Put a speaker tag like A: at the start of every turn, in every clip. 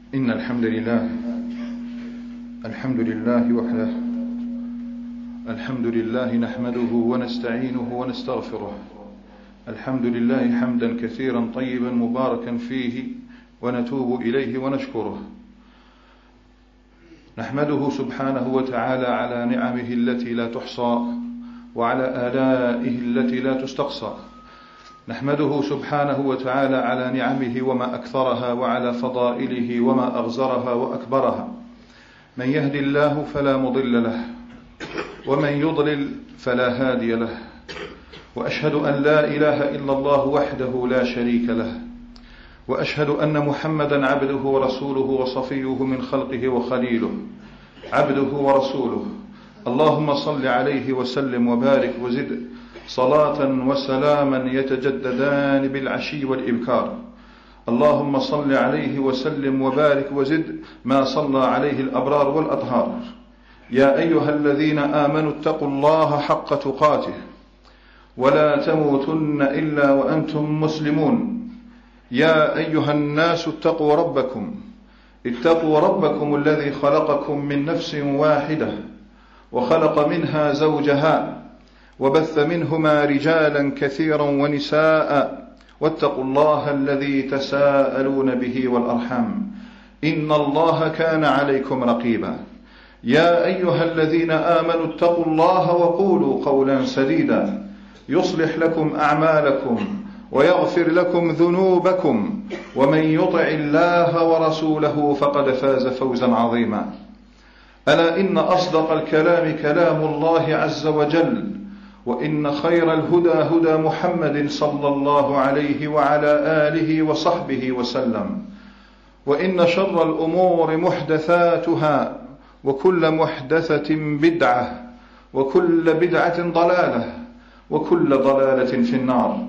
A: إن الحمد لله وحده. الحمد لله نحمده ونستعينه ونستغفره. الحمد لله حمدا كثيرا طيبا مباركا فيه، ونتوب إليه ونشكره. نحمده سبحانه وتعالى على نعمه التي لا تحصى، وعلى آلائه التي لا تستقصى. نحمده سبحانه وتعالى على نعمه وما أكثرها، وعلى فضائله وما أغزرها وأكبرها. من يهد الله فلا مضل له، ومن يضلل فلا هادي له. وأشهد أن لا إله إلا الله وحده لا شريك له، وأشهد أن محمدا عبده ورسوله وصفيه من خلقه وخليله، عبده ورسوله. اللهم صل عليه وسلم وبارك وزد صلاة وسلاما يتجددان بالعشي والإبكار. اللهم صل عليه وسلم وبارك وزد ما صلى عليه الأبرار والأطهار. يا أيها الذين آمنوا اتقوا الله حق تقاته، ولا تموتن إلا وأنتم مسلمون. يا أيها الناس اتقوا ربكم الذي خلقكم من نفس واحدة، وخلق منها زوجها، وبث منهما رجالا كثيرا ونساء. واتقوا الله الذي تساءلون به والأرحام، إن الله كان عليكم رقيبا. يا أيها الذين آمنوا اتقوا الله وقولوا قولا سديدا يصلح لكم أعمالكم ويغفر لكم ذنوبكم، ومن يطع الله ورسوله فقد فاز فوزا عظيما. ألا إن أصدق الكلام كلام الله عز وجل، وإن خير الهدى هدى محمد صلى الله عليه وعلى آله وصحبه وسلم. وإن شر الأمور محدثاتها، وكل محدثة بدعة، وكل بدعة ضلالة، وكل ضلالة في النار.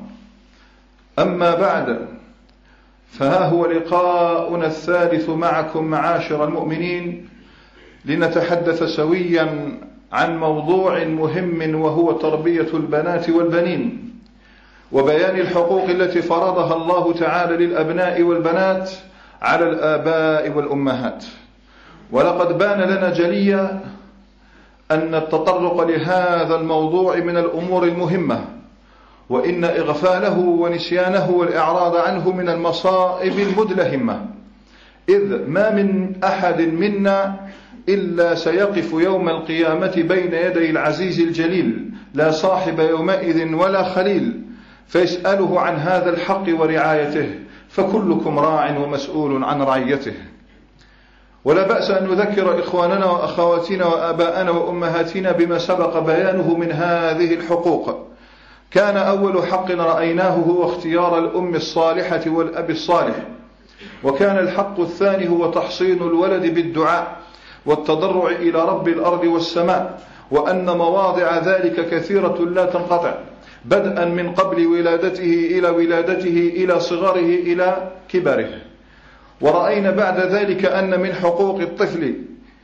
A: أما بعد، فها هو لقاؤنا الثالث معكم معاشر المؤمنين، لنتحدث سويا عن موضوع مهم، وهو تربية البنات والبنين، وبيان الحقوق التي فرضها الله تعالى للأبناء والبنات على الآباء والأمهات. ولقد بان لنا جليا أن التطرق لهذا الموضوع من الأمور المهمة، وإن إغفاله ونسيانه والإعراض عنه من المصائب المدلهمة، إذ ما من أحد منا إلا سيقف يوم القيامة بين يدي العزيز الجليل، لا صاحب يومئذ ولا خليل، فيسأله عن هذا الحق ورعايته، فكلكم راع ومسؤول عن رعيته. ولا بأس أن نذكر إخواننا وأخواتنا وآباءنا وأمهاتنا بما سبق بيانه من هذه الحقوق. كان أول حق رأيناه هو اختيار الأم الصالحة والأب الصالح، وكان الحق الثاني هو تحصين الولد بالدعاء والتضرع إلى رب الأرض والسماء، وأن مواضع ذلك كثيرة لا تنقطع، بدءا من قبل ولادته إلى ولادته، إلى صغره، إلى كبره. ورأينا بعد ذلك أن من حقوق الطفل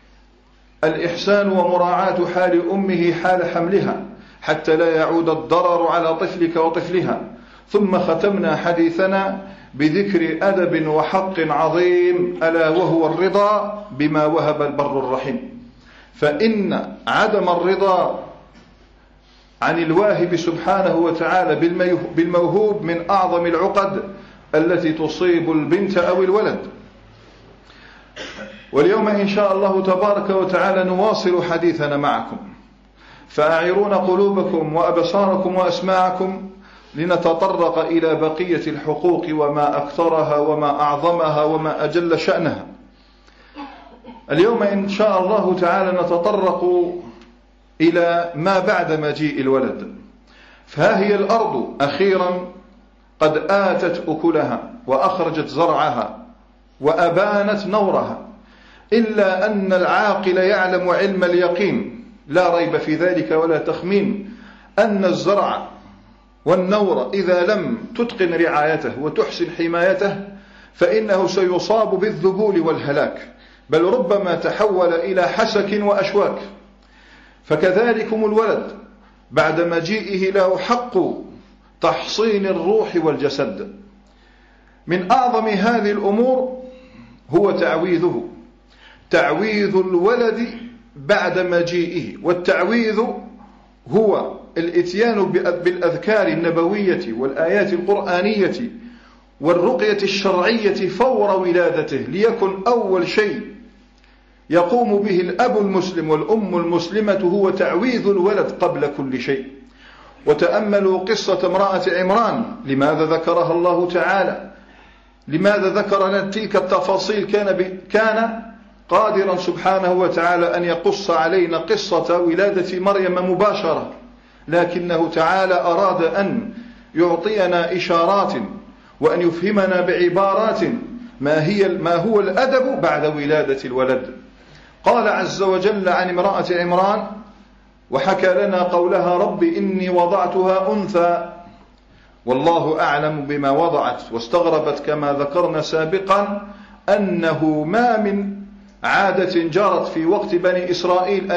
A: الإحسان ومراعاة حال أمه حال حملها، حتى لا يعود الضرر على طفلك وطفلها. ثم ختمنا حديثنا بذكر أدب وحق عظيم، ألا وهو الرضا بما وهب البر الرحيم. فإن عدم الرضا عن الواهب سبحانه وتعالى بالموهوب من أعظم العقد التي تصيب البنت أو الولد. واليوم إن شاء الله تبارك وتعالى نواصل حديثنا معكم، فأعيرون قلوبكم وأبصاركم وأسماعكم لنتطرق إلى بقية الحقوق، وما أكثرها وما أعظمها وما أجل شأنها. اليوم إن شاء الله تعالى نتطرق إلى ما بعد مجيء الولد. فها هي الأرض أخيرا قد آتت أكلها، وأخرجت زرعها، وأبانت نورها، إلا أن العاقل يعلم علم اليقين، لا ريب في ذلك ولا تخمين، أن الزرع والنور إذا لم تتقن رعايته وتحسن حمايته فإنه سيصاب بالذبول والهلاك، بل ربما تحول إلى حسك وأشواك. فكذلكم الولد بعد مجيئه له حق تحصين الروح والجسد. من أعظم هذه الأمور هو تعويذ الولد بعد مجيئه. والتعويذ هو الاتيان بالأذكار النبوية والآيات القرآنية والرقية الشرعية فور ولادته، ليكن أول شيء يقوم به الأب المسلم والأم المسلمة هو تعويذ الولد قبل كل شيء. وتأملوا قصة امرأة عمران، لماذا ذكرها الله تعالى؟ لماذا ذكر لنا تلك التفاصيل؟ كان قادرا سبحانه وتعالى أن يقص علينا قصة ولادة مريم مباشرة، لكنه تعالى أراد أن يعطينا إشارات وأن يفهمنا بعبارات ما هو الأدب بعد ولادة الولد. قال عز وجل عن امرأة عمران وحكى لنا قولها: رب إني وضعتها أنثى والله أعلم بما وضعت. واستغربت كما ذكرنا سابقا أنه ما من عادة جرت في وقت بني إسرائيل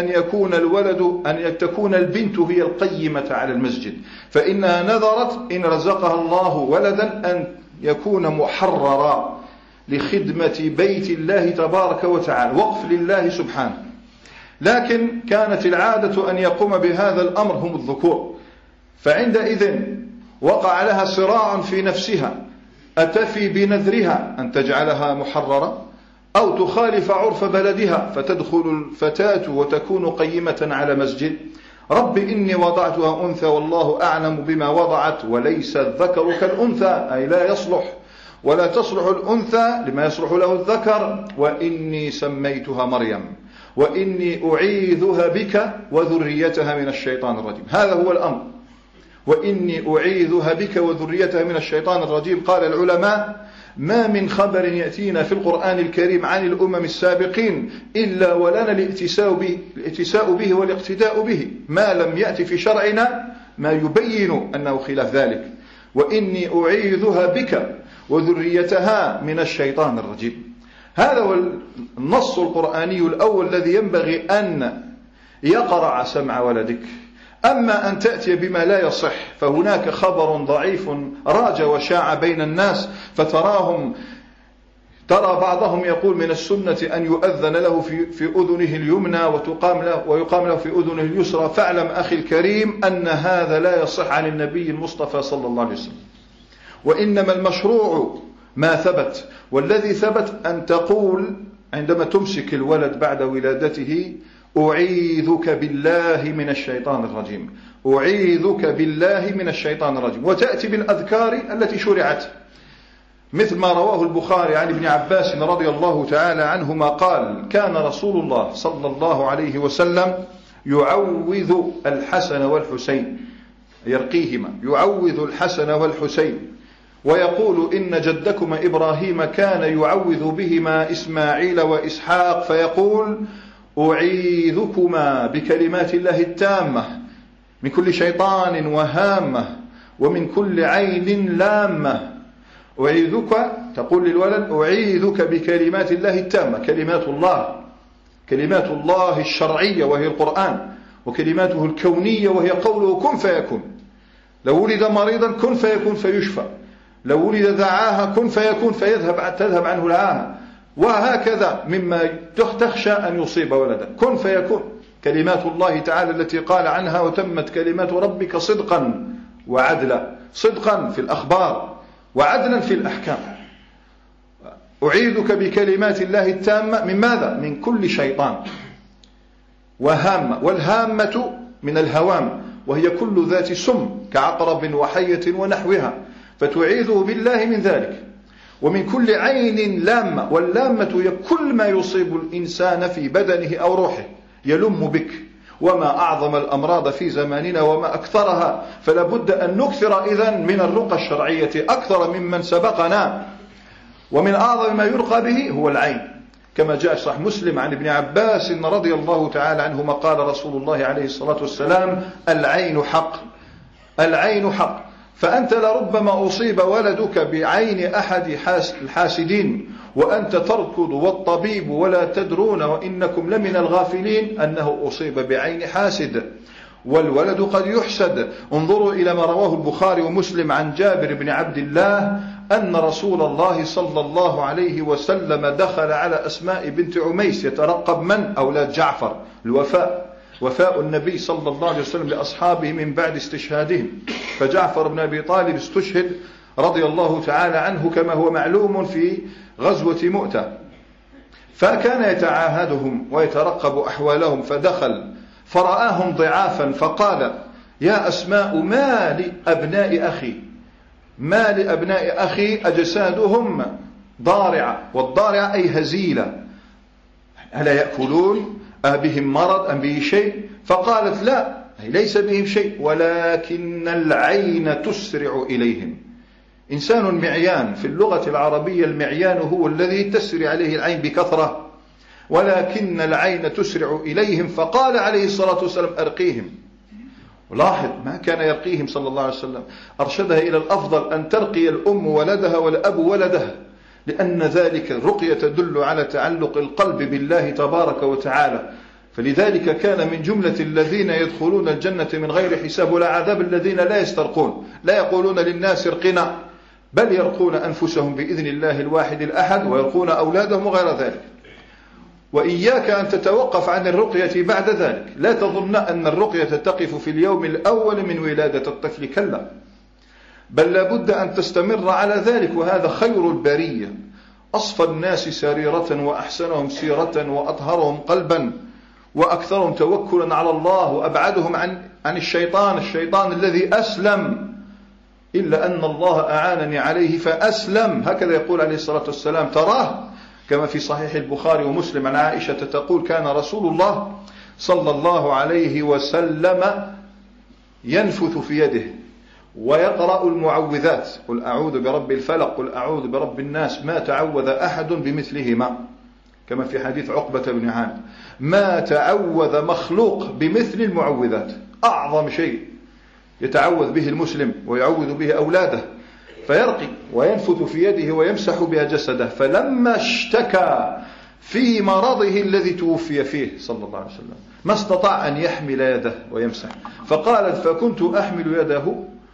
A: أن تكون البنت هي القيمة على المسجد، فإنها نذرت إن رزقها الله ولدا أن يكون محررا لخدمة بيت الله تبارك وتعالى، وقف لله سبحانه. لكن كانت العادة أن يقوم بهذا الأمر هم الذكور، فعندئذ وقع لها صراع في نفسها: أتفي بنذرها أن تجعلها محررة أو تخالف عرف بلدها فتدخل الفتاة وتكون قيمة على مسجد؟ رب إني وضعتها أنثى والله أعلم بما وضعت وليس الذكر كالأنثى، أي لا يصلح ولا تصلح الأنثى لما يصلح له الذكر. وإني سميتها مريم وإني أعيذها بك وذريتها من الشيطان الرجيم. هذا هو الأمر، وإني أعيذها بك وذريتها من الشيطان الرجيم. قال العلماء: ما من خبر يأتينا في القرآن الكريم عن الأمم السابقين إلا ولنا الاتساء به والاقتداء به، ما لم يأتي في شرعنا ما يبين أنه خلاف ذلك. وإني أعيذها بك وذريتها من الشيطان الرجيم. هذا هو النص القرآني الأول الذي ينبغي أن يقرع سمع ولدك. أما أن تأتي بما لا يصح فهناك خبر ضعيف راج وشاع بين الناس، ترى بعضهم يقول من السنة أن يؤذن له في أذنه اليمنى ويقام له في أذنه اليسرى. فاعلم أخي الكريم أن هذا لا يصح عن النبي المصطفى صلى الله عليه وسلم، وإنما المشروع ما ثبت. والذي ثبت أن تقول عندما تمسك الولد بعد ولادته: أعيذك بالله من الشيطان الرجيم، أعيذك بالله من الشيطان الرجيم. وتأتي بالأذكار التي شرعت، مثل ما رواه البخاري عن ابن عباس رضي الله تعالى عنهما قال: كان رسول الله صلى الله عليه وسلم يعوذ الحسن والحسين، يرقيهما، يعوذ الحسن والحسين، ويقول: إن جدكما إبراهيم كان يعوذ بهما إسماعيل وإسحاق، فيقول: أعيذكما بكلمات الله التامة من كل شيطان وهامة ومن كل عين لامة. أعيذك، تقول للولد: أعيذك بكلمات الله التامة، كلمات الله الشرعية وهي القرآن، وكلماته الكونية وهي قوله كن فيكون. لو ولد مريضا كن فيكون فيشفى، لو ولد ذعاها كن فيكون تذهب عنه العاهة، وهكذا مما تخشى أن يصيب ولدا كن فيكون. كلمات الله تعالى التي قال عنها: وتمت كلمات ربك صدقا وعدلا، صدقا في الأخبار وعدلا في الأحكام. أعيذك بكلمات الله التامة من ماذا؟ من كل شيطان وهامة. والهامة من الهوام، وهي كل ذات سم كعقرب وحية ونحوها، فتعيذه بالله من ذلك. ومن كل عين لامة، واللامة هي كل ما يصيب الإنسان في بدنه أو روحه يلم بك. وما أعظم الأمراض في زماننا وما أكثرها، فلا بد أن نكثر إذن من الرقى الشرعية أكثر ممن سبقنا. ومن أعظم ما يرقى به هو العين، كما جاء صحيح مسلم عن ابن عباس رضي الله تعالى عنهما قال رسول الله عليه الصلاة والسلام: العين حق، العين حق. فأنت لربما أصيب ولدك بعين أحد الحاسدين وأنت تركض والطبيب ولا تدرون وإنكم لمن الغافلين أنه أصيب بعين حاسد، والولد قد يحسد. انظروا إلى ما رواه البخاري ومسلم عن جابر بن عبد الله أن رسول الله صلى الله عليه وسلم دخل على أسماء بنت عميس يترقب من؟ أولاد جعفر، وفاء النبي صلى الله عليه وسلم لأصحابه من بعد استشهادهم، فجعفر بن أبي طالب استشهد رضي الله تعالى عنه كما هو معلوم في غزوة مؤتة، فكان يتعاهدهم ويترقب أحوالهم، فدخل فرآهم ضعافا فقال: يا أسماء ما لأبناء أخي أجسادهم ضارعة، والضارعة أي هزيلة، ألا يأكلون؟ بهم مرض أم به شيء؟ فقالت: لا، ليس بهم شيء، ولكن العين تسرع إليهم. إنسان معيان، في اللغة العربية المعيان هو الذي تسرع عليه العين بكثرة، ولكن العين تسرع إليهم. فقال عليه الصلاة والسلام: أرقيهم. ولاحظ ما كان يرقيهم صلى الله عليه وسلم، أرشدها إلى الأفضل أن ترقي الأم ولدها والأب ولدها، لأن ذلك الرقية تدل على تعلق القلب بالله تبارك وتعالى. فلذلك كان من جملة الذين يدخلون الجنة من غير حساب ولا عذاب الذين لا يسترقون، لا يقولون للناس ارقنا، بل يرقون أنفسهم بإذن الله الواحد الأحد، ويرقون أولادهم وغير ذلك. وإياك أن تتوقف عن الرقية بعد ذلك، لا تظن أن الرقية تقف في اليوم الأول من ولادة الطفل، كلا، بل لابد أن تستمر على ذلك. وهذا خير البرية، أصفى الناس سريرة وأحسنهم سيرة وأطهرهم قلبا وأكثرهم توكلا على الله وأبعدهم عن الشيطان الذي أسلم، إلا أن الله أعانني عليه فأسلم، هكذا يقول عليه الصلاة والسلام. تراه كما في صحيح البخاري ومسلم عن عائشة تقول: كان رسول الله صلى الله عليه وسلم ينفث في يده ويقرأ المعوذات: قل أعوذ برب الفلق، قل أعوذ برب الناس، ما تعوذ أحد بمثلهما، كما في حديث عقبة بن عامر: ما تعوذ مخلوق بمثل المعوذات، أعظم شيء يتعوذ به المسلم ويعوذ به أولاده، فيرقي وينفث في يده ويمسح بها جسده. فلما اشتكى في مرضه الذي توفي فيه صلى الله عليه وسلم ما استطاع أن يحمل يده ويمسح، فقالت: فكنت أحمل يده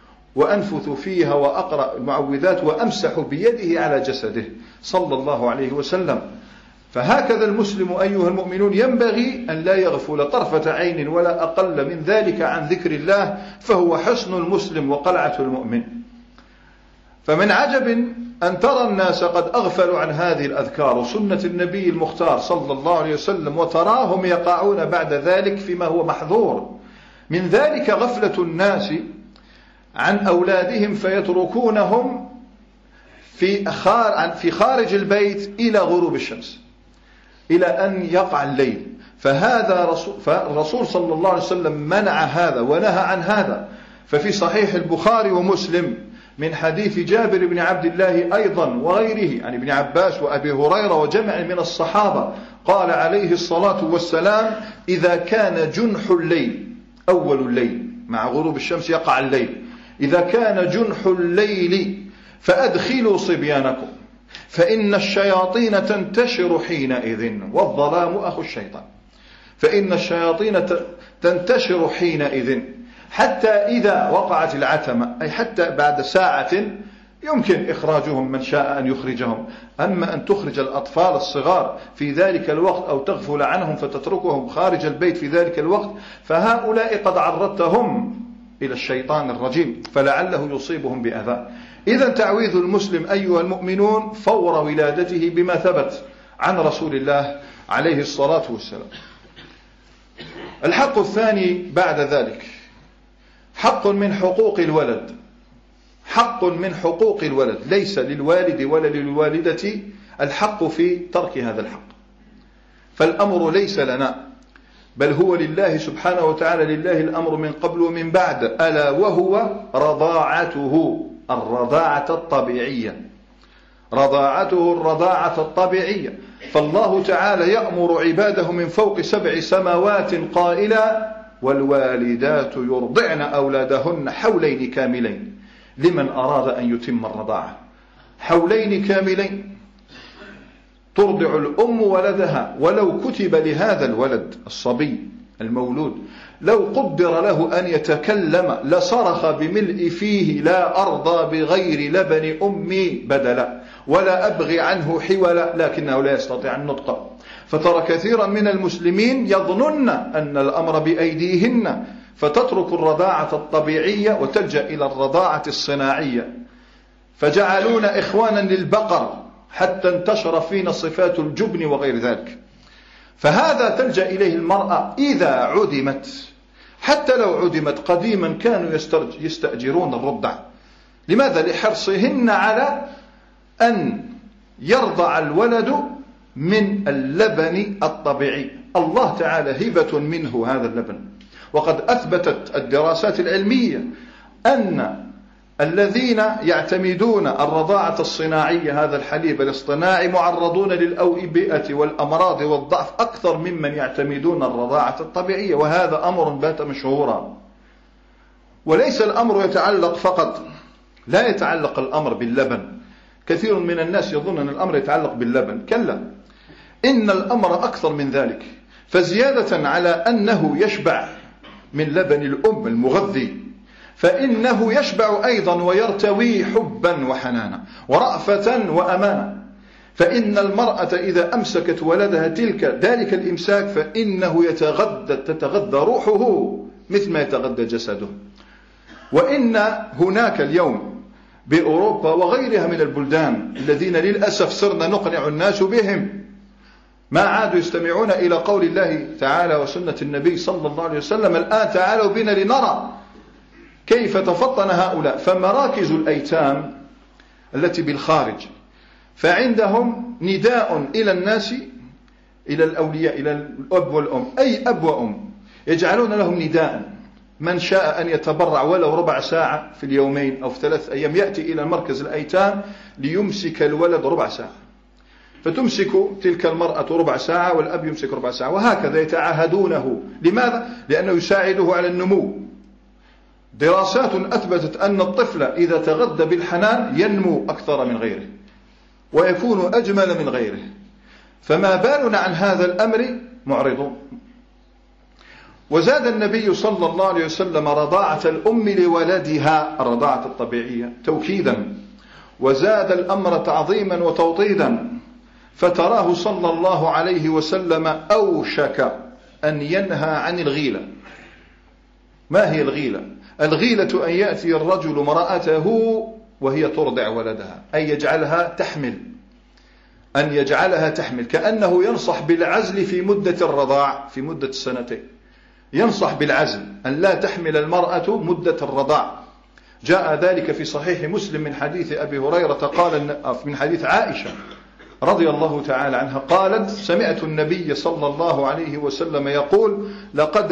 A: وأنفث فيها وأقرأ المعوذات وأمسح بيده على جسده صلى الله عليه وسلم. فهكذا المسلم أيها المؤمنون ينبغي أن لا يغفل طرفة عين ولا أقل من ذلك عن ذكر الله، فهو حصن المسلم وقلعة المؤمن. فمن عجب أن ترى الناس قد أغفلوا عن هذه الأذكار وسنة النبي المختار صلى الله عليه وسلم، وتراهم يقعون بعد ذلك فيما هو محظور. من ذلك غفلة الناس عن أولادهم فيتركونهم في خارج البيت إلى غروب الشمس، إلى أن يقع الليل. فالرسول صلى الله عليه وسلم منع هذا ونهى عن هذا. ففي صحيح البخاري ومسلم من حديث جابر بن عبد الله أيضا وغيره عن ابن عباس وأبي هريرة وجمع من الصحابة، قال عليه الصلاة والسلام: إذا كان جنح الليل، أول الليل مع غروب الشمس يقع الليل، إذا كان جنح الليل فأدخلوا صبيانكم فإن الشياطين تنتشر حينئذ، والظلام أخو الشيطان. فإن الشياطين تنتشر حينئذ حتى إذا وقعت العتمة، أي حتى بعد ساعة يمكن إخراجهم من شاء أن يخرجهم. أما أن تخرج الأطفال الصغار في ذلك الوقت أو تغفل عنهم فتتركهم خارج البيت في ذلك الوقت، فهؤلاء قد عرضتهم إلى الشيطان الرجيم فلعله يصيبهم بأذى. إذن تعويذ المسلم أيها المؤمنون فور ولادته بما ثبت عن رسول الله عليه الصلاة والسلام. الحق الثاني بعد ذلك حق من حقوق الولد، حق من حقوق الولد، ليس للوالد ولا للوالدة الحق في ترك هذا الحق، فالأمر ليس لنا بل هو لله سبحانه وتعالى. لله الأمر من قبل ومن بعد، ألا وهو رضاعته، الرضاعة الطبيعية، رضاعته الرضاعة الطبيعية. فالله تعالى يأمر عباده من فوق 7 سماوات قائلا: والوالدات يرضعن أولادهن حولين كاملين لمن أراد أن يتم الرضاعة. حولين كاملين ترضع الأم ولدها ولو كتب لهذا الولد الصبي المولود لو قدر له أن يتكلم لصرخ بملء فيه: لا أرضى بغير لبن أمي بدلا ولا أبغي عنه حولا، لكنه لا يستطيع النطق. فترى كثيرا من المسلمين يظنن أن الأمر بأيديهن، فتترك الرضاعة الطبيعية وتلجأ إلى الرضاعة الصناعية، فجعلون إخوانا للبقر حتى انتشر فينا صفات الجبن وغير ذلك. فهذا تلجأ إليه المرأة إذا عدمت. حتى لو عدمت قديما كانوا يستأجرون الرضع. لماذا؟ لحرصهن على أن يرضع الولد من اللبن الطبيعي. الله تعالى هبة منه هذا اللبن. وقد أثبتت الدراسات العلمية أن الذين يعتمدون الرضاعة الصناعية، هذا الحليب الاصطناعي، معرضون للأوبئة والأمراض والضعف أكثر ممن يعتمدون الرضاعة الطبيعية. وهذا أمر بات مشهورا. وليس الأمر يتعلق فقط، لا يتعلق الأمر باللبن. كثير من الناس يظن أن الأمر يتعلق باللبن. كلا، إن الأمر أكثر من ذلك. فزيادة على أنه يشبع من لبن الأم المغذي، فإنه يشبع أيضا ويرتوي حبا وحنانا ورأفة وأمانا. فإن المرأة إذا أمسكت ولدها ذلك الإمساك فإنه تتغذى روحه مثل ما يتغذى جسده. وإن هناك اليوم بأوروبا وغيرها من البلدان الذين للأسف صرنا نقنع الناس بهم، ما عادوا يستمعون إلى قول الله تعالى وسنة النبي صلى الله عليه وسلم. الآن تعالوا بنا لنرى كيف تفطن هؤلاء. فمراكز الأيتام التي بالخارج، فعندهم نداء إلى الناس، إلى الأولياء، إلى الأب والأم، أي أب وأم، يجعلون لهم نداء: من شاء أن يتبرع ولو ربع ساعة في اليومين أو في 3 أيام يأتي إلى مركز الأيتام ليمسك الولد ربع ساعة. فتمسك تلك المرأة ربع ساعة والأب يمسك ربع ساعة، وهكذا يتعاهدونه. لماذا؟ لأنه يساعده على النمو. دراسات أثبتت أن الطفل إذا تغذى بالحنان ينمو أكثر من غيره ويكون أجمل من غيره. فما بالنا عن هذا الأمر معرضون. وزاد النبي صلى الله عليه وسلم رضاعة الأم لولدها، الرضاعة الطبيعية، توكيدا، وزاد الأمر تعظيما وتوطيدا. فتراه صلى الله عليه وسلم أوشك أن ينهى عن الغيلة. ما هي الغيلة؟ الغيلة أن يأتي الرجل امرأته وهي ترضع ولدها، أن يجعلها تحمل، كأنه ينصح بالعزل في مدة الرضاع، في مدة 2 ينصح بالعزل، أن لا تحمل المرأة مدة الرضاع. جاء ذلك في صحيح مسلم من حديث أبي هريرة قال، من حديث عائشة رضي الله تعالى عنها قالت: سمعت النبي صلى الله عليه وسلم يقول: لقد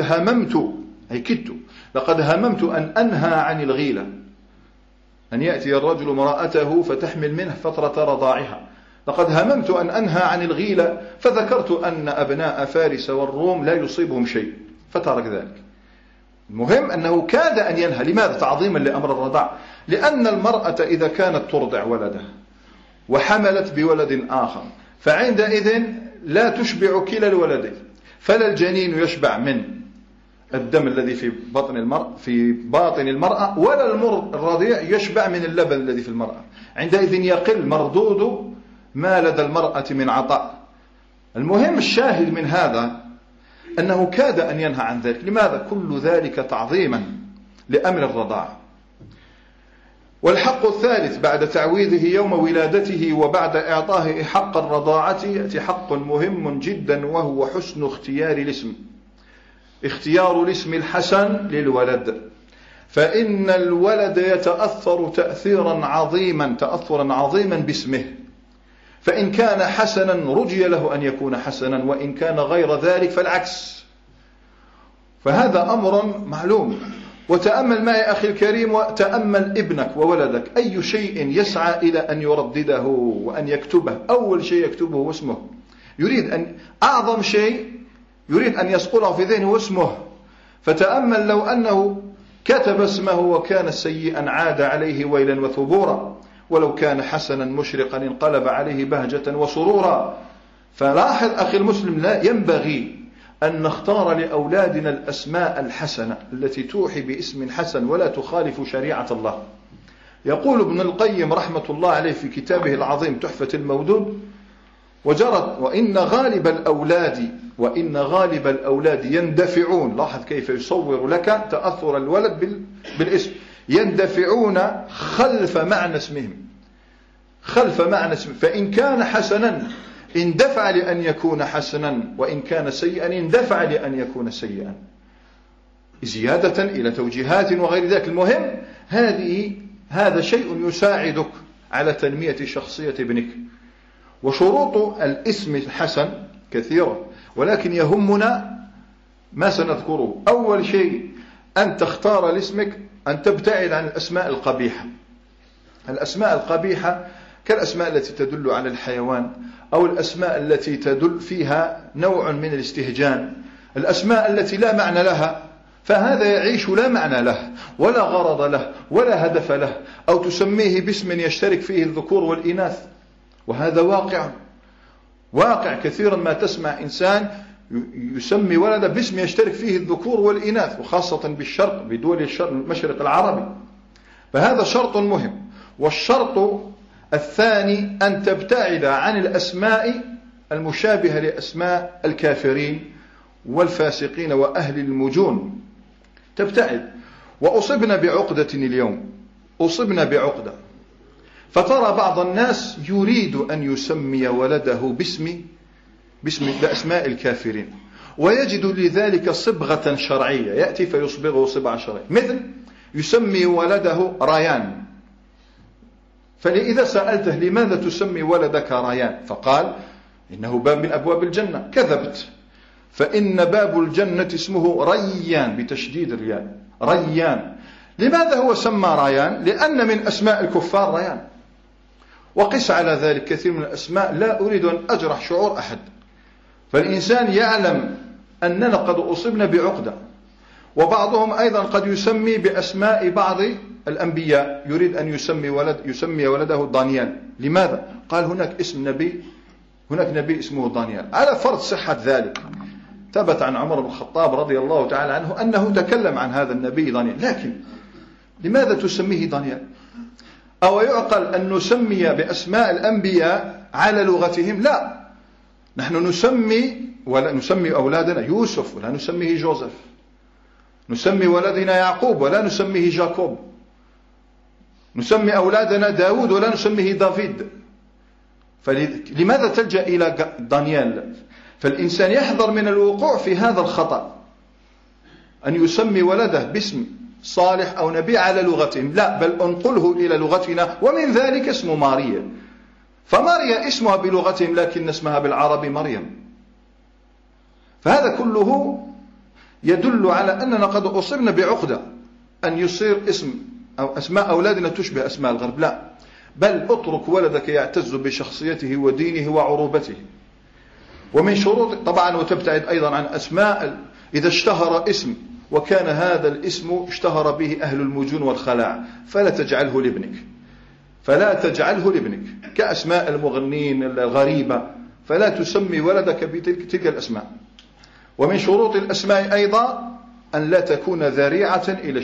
A: هممت أن أنهى عن الغيلة، أن يأتي الرجل امرأته فتحمل منه فترة رضاعها. لقد هممت أن أنهى عن الغيلة، فذكرت أن أبناء فارس والروم لا يصيبهم شيء فترك ذلك. المهم أنه كاد أن ينهى. لماذا؟ تعظيما لأمر الرضاع. لأن المرأة إذا كانت ترضع ولدها وحملت بولد آخر فعندئذ لا تشبع كلا الولدين، فلا الجنين يشبع من الدم الذي في باطن المرأة ولا الرضيع يشبع من اللبن الذي في المرأة. عندئذ يقل مردود ما لدى المرأة من عطاء. المهم الشاهد من هذا أنه كاد أن ينهى عن ذلك. لماذا؟ كل ذلك تعظيما لأمر الرضاعة. والحق الثالث بعد تعويضه يوم ولادته وبعد إعطائه حق الرضاعة يأتي حق مهم جدا، وهو حسن اختيار الاسم الحسن للولد. فإن الولد يتأثر تأثيرا عظيما باسمه. فإن كان حسنا رجي له أن يكون حسنا، وإن كان غير ذلك فالعكس. فهذا أمر معلوم. وتأمل معي أخي الكريم، وتأمل ابنك وولدك، أي شيء يسعى إلى أن يردده وأن يكتبه. أول شيء يكتبه هو اسمه. أعظم شيء يريد أن يصقله في ذهنه اسمه. فتأمل لو أنه كتب اسمه وكان سيئا عاد عليه ويلا وثبورا، ولو كان حسنا مشرقا انقلب عليه بهجة وسرورا. فلاحظ أخي المسلم، لا ينبغي أن نختار لأولادنا الأسماء الحسنة التي توحي باسم حسن ولا تخالف شريعة الله. يقول ابن القيم رحمة الله عليه في كتابه العظيم تحفة المودود: وجرت وإن غالب الأولاد يندفعون، لاحظ كيف يصور لك تأثر الولد بالاسم، يندفعون خلف معنى اسمهم، فإن كان حسنا اندفع لأن يكون حسنا، وإن كان سيئا اندفع لأن يكون سيئا، زيادة إلى توجيهات وغير ذلك. المهم هذا شيء يساعدك على تنمية شخصية ابنك. وشروط الاسم الحسن كثيرة، ولكن يهمنا ما سنذكره. أول شيء أن تختار لاسمك أن تبتعد عن الأسماء القبيحة. الأسماء القبيحة كالأسماء التي تدل على الحيوان، أو الأسماء التي تدل فيها نوع من الاستهجان، الأسماء التي لا معنى لها، فهذا يعيش لا معنى له ولا غرض له ولا هدف له. أو تسميه باسم يشترك فيه الذكور والإناث، وهذا واقع كثيرا ما تسمع إنسان يسمي ولده باسم يشترك فيه الذكور والإناث، وخاصة بالشرق، بدول الشرق المشرق العربي. فهذا شرط مهم. والشرط الثاني أن تبتعد عن الأسماء المشابهة لأسماء الكافرين والفاسقين وأهل المجون، تبتعد. وأصبنا بعقدة اليوم، أصبنا بعقدة، فترى بعض الناس يريد أن يسمي ولده بأسماء الكافرين، ويجد لذلك صبغة شرعية، يأتي فيصبغه صبغة شرعية، مثل يسمي ولده ريان. فإذا سألته لماذا تسمي ولدك ريان، فقال إنه باب من أبواب الجنة. كذبت، فإن باب الجنة اسمه ريان بتشديد الياء، ريان. لماذا هو سمى ريان؟ لأن من أسماء الكفار ريان. وقس على ذلك كثير من الأسماء، لا أريد أن أجرح شعور أحد، فالإنسان يعلم أننا قد أصبنا بعقدة. وبعضهم أيضا قد يسمي بأسماء بعض الأنبياء، يريد أن يسمي ولده دانيال. لماذا؟ قال هناك نبي اسمه دانيال، على فرض صحة ذلك. ثبت عن عمر بن الخطاب رضي الله تعالى عنه أنه تكلم عن هذا النبي دانيال، لكن لماذا تسميه دانيال؟ أو يعقل أن نسمي بأسماء الأنبياء على لغتهم؟ لا، نحن نسمي أولادنا يوسف ولا نسميه جوزيف، نسمي ولدنا يعقوب ولا نسميه جاكوب، نسمي أولادنا داود ولا نسميه دافيد. فلماذا تلجأ إلى دانيال؟ فالإنسان يحذر من الوقوع في هذا الخطأ، أن يسمي ولده باسم صالح أو نبي على لغتهم، لا، بل أنقله إلى لغتنا. ومن ذلك اسم ماريا، فماريا اسمها بلغتهم لكن اسمها بالعربي مريم. فهذا كله يدل على أننا قد أصبنا بعقدة أن يصير اسم أو أسماء أولادنا تشبه أسماء الغرب، لا، بل اترك ولدك يعتز بشخصيته ودينه وعروبته. ومن شروط طبعا، وتبتعد أيضا عن أسماء إذا اشتهر اسم وكان هذا الاسم اشتهر به أهل المجون والخلاع، فلا تجعله لابنك، كأسماء المغنين الغريبة، فلا تسمي ولدك بتلك الأسماء. ومن شروط الأسماء أيضا أن لا تكون ذريعة إلى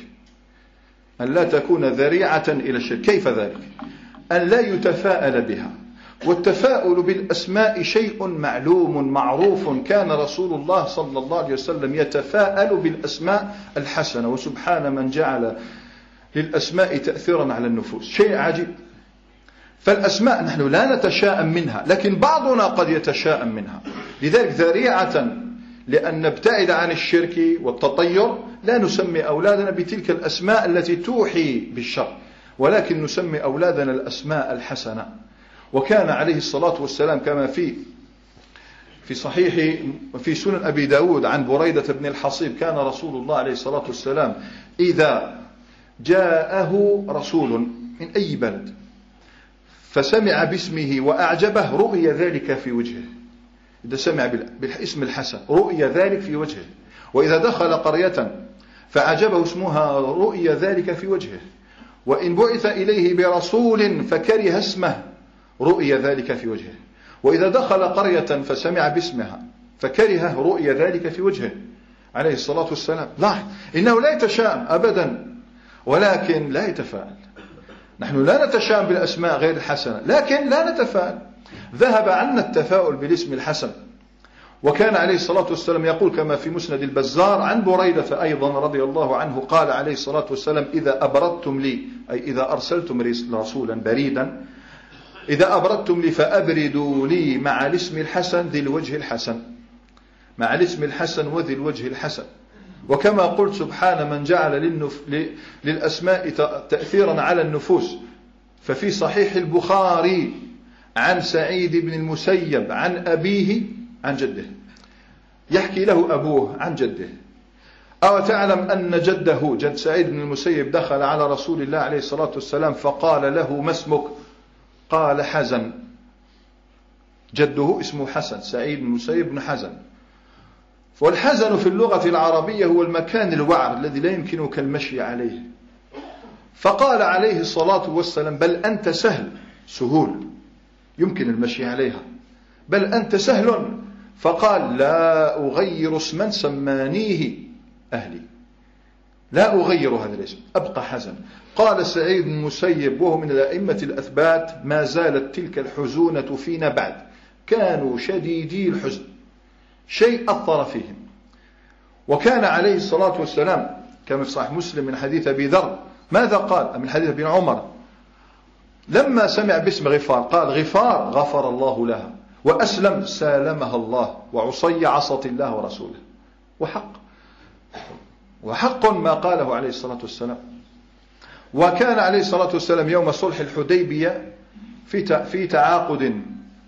A: الشرك. كيف ذلك؟ أن لا يتفاءل بها. والتفاؤل بالأسماء شيء معلوم معروف، كان رسول الله صلى الله عليه وسلم يتفاءل بالأسماء الحسنة، وسبحان من جعل للأسماء تأثيرا على النفوس، شيء عجيب. فالأسماء نحن لا نتشاءم منها، لكن بعضنا قد يتشاءم منها. لذلك ذريعة لأن نبتعد عن الشرك والتطير لا نسمي أولادنا بتلك الأسماء التي توحي بالشر، ولكن نسمي أولادنا الأسماء الحسنة. وكان عليه الصلاة والسلام كما في صحيح في سنن أبي داود عن بريدة بن الحصيب، كان رسول الله عليه الصلاة والسلام إذا جاءه رسول من أي بلد فسمع باسمه وأعجبه رؤي ذلك في وجهه. إذا سمع بالاسم الحسن رؤي ذلك في وجهه، وإذا دخل قرية فأعجبه اسمها رؤي ذلك في وجهه، وإن بعث إليه برسول فكره اسمه رؤي ذلك في وجهه، وإذا دخل قرية فسمع باسمها فكره رؤية ذلك في وجهه عليه الصلاة والسلام. لاحظ إنه لا يتشائم أبدا، ولكن لا يتفاءل. نحن لا نتشائم بالأسماء غير الحسنة، لكن لا نتفاءل. ذهب عنا التفاؤل بالاسم الحسن. وكان عليه الصلاة والسلام يقول كما في مسند البزار عن بريدة أيضا رضي الله عنه قال عليه الصلاة والسلام: إذا أبردتم لي، أي إذا أرسلتم رسولا بريدا، إذا أبردتم لي فأبردوا لي مع الاسم الحسن ذي الوجه الحسن، مع الاسم الحسن وذي الوجه الحسن. وكما قلت سبحان من جعل للأسماء تأثيرا على النفوس. ففي صحيح البخاري عن سعيد بن المسيب عن أبيه عن جده، يحكي له أبوه عن جده: أو تعلم أن جده جد سعيد بن المسيب دخل على رسول الله عليه الصلاة والسلام فقال له: ما اسمك؟ قال: حزن. جده اسمه حسن، سعيد بن المسيب بن حزن. والحزن في اللغة العربية هو المكان الوعر الذي لا يمكنك المشي عليه. فقال عليه الصلاة والسلام: بل أنت سهل، سهول يمكن المشي عليها، بل أنت سهل. فقال: لا أغير اسما سمانيه أهلي، لا أغير هذا الاسم، أبقى حزن. قال سعيد بن المسيب وهو من الأئمة الأثبات: ما زالت تلك الحزونة فينا بعد، كانوا شديدي الحزن، شيء أثر فيهم. وكان عليه الصلاة والسلام كما في صحيح مسلم من حديث أبي ذر ماذا قال؟ من حديث ابن عمر لما سمع باسم غفار قال: غفار غفر الله لها، وأسلم سالمها الله، وعصي عصت الله ورسوله. وحق ما قاله عليه الصلاة والسلام. وكان عليه الصلاة والسلام يوم صلح الحديبية في تعاقد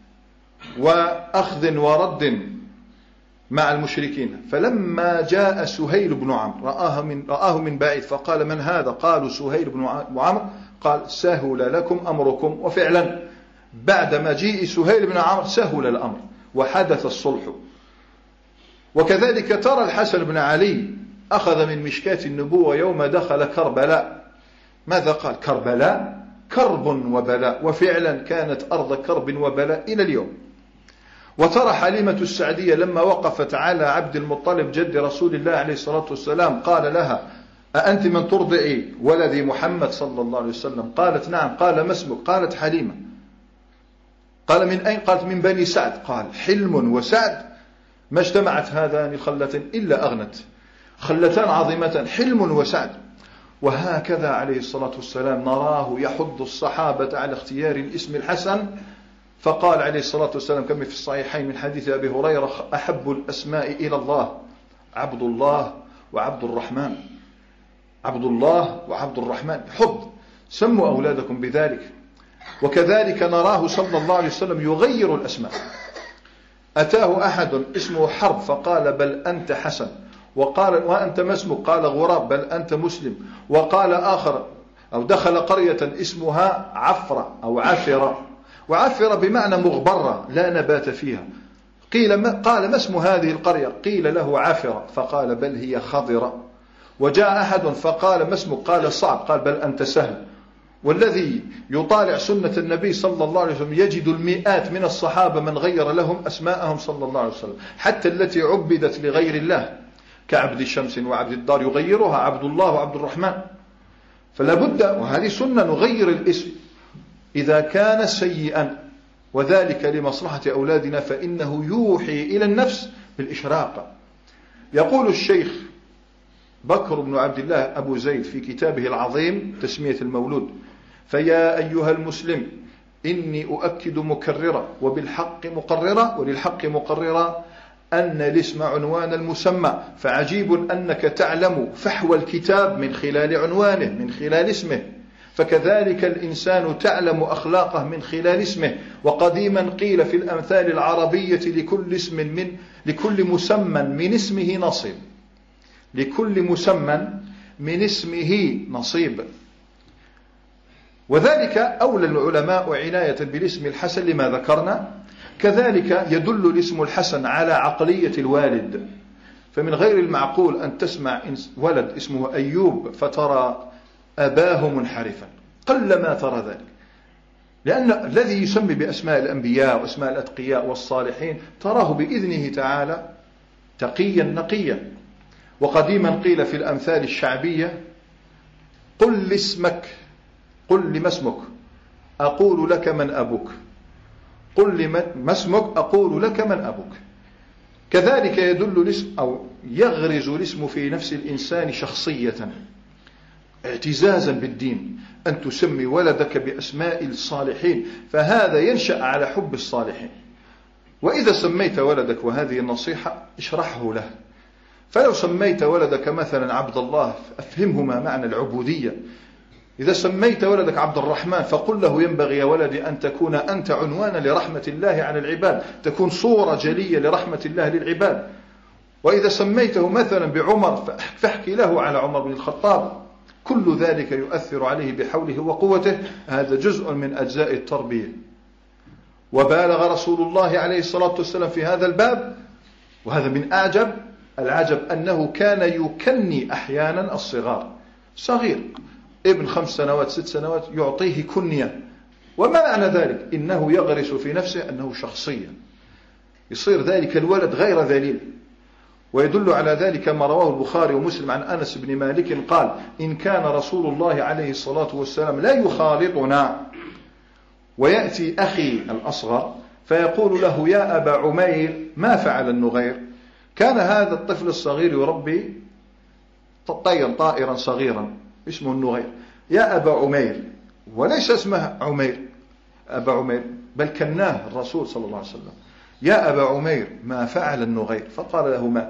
A: وأخذ ورد مع المشركين. فلما جاء سهيل بن عمرو رآه من بعيد فقال: من هذا؟ قالوا: سهيل بن عمرو. قال: سهل لكم أمركم. وفعلا بعد مجيء سهيل بن عمرو سهل الأمر وحدث الصلح. وكذلك ترى الحسن بن علي أخذ من مشكاة النبوة يوم دخل كربلاء ماذا قال؟ كربلاء كرب وبلاء، وفعلا كانت أرض كرب وبلاء إلى اليوم. وترى حليمة السعدية لما وقفت على عبد المطلب جد رسول الله عليه الصلاة والسلام قال لها: أأنت من ترضعي ولدي محمد صلى الله عليه وسلم؟ قالت: نعم. قال: ما اسمك؟ قالت: حليمة. قال: من أين؟ قالت: من بني سعد. قال: حلم وسعد ما اجتمعت هذان الخلتان إلا أغنت، خلتان عظيمتان، حلم وسعد. وهكذا عليه الصلاة والسلام نراه يحض الصحابة على اختيار الاسم الحسن. فقال عليه الصلاة والسلام كما في الصحيحين من حديث أبي هريرة: أحب الأسماء إلى الله عبد الله وعبد الرحمن. عبد الله وعبد الرحمن، حب، سموا أولادكم بذلك. وكذلك نراه صلى الله عليه وسلم يغير الأسماء. أتاه أحد اسمه حرب فقال: بل أنت حسن. وقال: وأنت ما اسمك؟ قال: غراب. بل أنت مسلم. وقال آخر أو دخل قرية اسمها عفرة أو عفرة، وعفرة بمعنى مغبرة لا نبات فيها. قال: ما اسم هذه القرية؟ قيل له عفرة، فقال: بل هي خضرة. وجاء أحد فقال: ما اسمك؟ قال: صعب. قال: بل أنت سهل. والذي يطالع سنة النبي صلى الله عليه وسلم يجد المئات من الصحابة من غير لهم أسماءهم صلى الله عليه وسلم، حتى التي عبدت لغير الله كعبد الشمس وعبد الدار يغيرها عبد الله وعبد الرحمن. فلا بد، وهذه سنة، نغير الاسم إذا كان سيئا، وذلك لمصلحة أولادنا، فإنه يوحي إلى النفس بالإشراق. يقول الشيخ بكر بن عبد الله أبو زيد في كتابه العظيم تسمية المولود: فيا أيها المسلم إني أؤكد مكررة وبالحق مقررة وللحق مقررة أن الاسم عنوان المسمى، فعجيب أنك تعلم فحوى الكتاب من خلال عنوانه، من خلال اسمه، فكذلك الإنسان تعلم أخلاقه من خلال اسمه. وقديما قيل في الأمثال العربية: لكل مسمى من اسمه نصيب، لكل مسمى من اسمه نصيب. وذلك أولى العلماء عناية بالاسم الحسن لما ذكرنا. كذلك يدل الاسم الحسن على عقلية الوالد، فمن غير المعقول أن تسمع ولد اسمه أيوب فترى أباه منحرفا، قلما ترى ذلك، لأن الذي يسمي بأسماء الأنبياء وأسماء الأتقياء والصالحين تراه بإذنه تعالى تقيا نقيا. وقديما قيل في الأمثال الشعبية: قل لي اسمك، قل لي ما اسمك أقول لك من أبوك، قل لي ما اسمك أقول لك من أبوك. كذلك يدل الاسم أو يغرز الاسم في نفس الإنسان شخصية، اعتزازا بالدين، أن تسمي ولدك بأسماء الصالحين، فهذا ينشأ على حب الصالحين. وإذا سميت ولدك، وهذه النصيحة، اشرحه له. فلو سميت ولدك مثلا عبد الله أفهمه ما معنى العبودية. إذا سميت ولدك عبد الرحمن فقل له: ينبغي يا ولدي أن تكون أنت عنوانا لرحمة الله على العباد، تكون صورة جلية لرحمة الله للعباد. وإذا سميته مثلا بعمر فاحكي له على عمر بن الخطاب. كل ذلك يؤثر عليه بحوله وقوته. هذا جزء من أجزاء التربية. وبالغ رسول الله عليه الصلاة والسلام في هذا الباب، وهذا من أعجب العجب، أنه كان يكني أحيانا الصغار. صغير ابن 5 سنوات 6 سنوات يعطيه كنية. وما معنى ذلك؟ إنه يغرس في نفسه أنه شخصيا، يصير ذلك الولد غير ذليل. ويدل على ذلك ما رواه البخاري ومسلم عن أنس بن مالك قال: إن كان رسول الله عليه الصلاة والسلام لا يخالطنا ويأتي أخي الأصغر فيقول له: يا أبا عمير ما فعل النغير. كان هذا الطفل الصغير يربي طائرا صغيرا اسمه النغير. يا أبا عمير، وليس اسمه عمير أبا عمير، بل كناه الرسول صلى الله عليه وسلم: يا أبا عمير ما فعل النغير، فقال له: مات.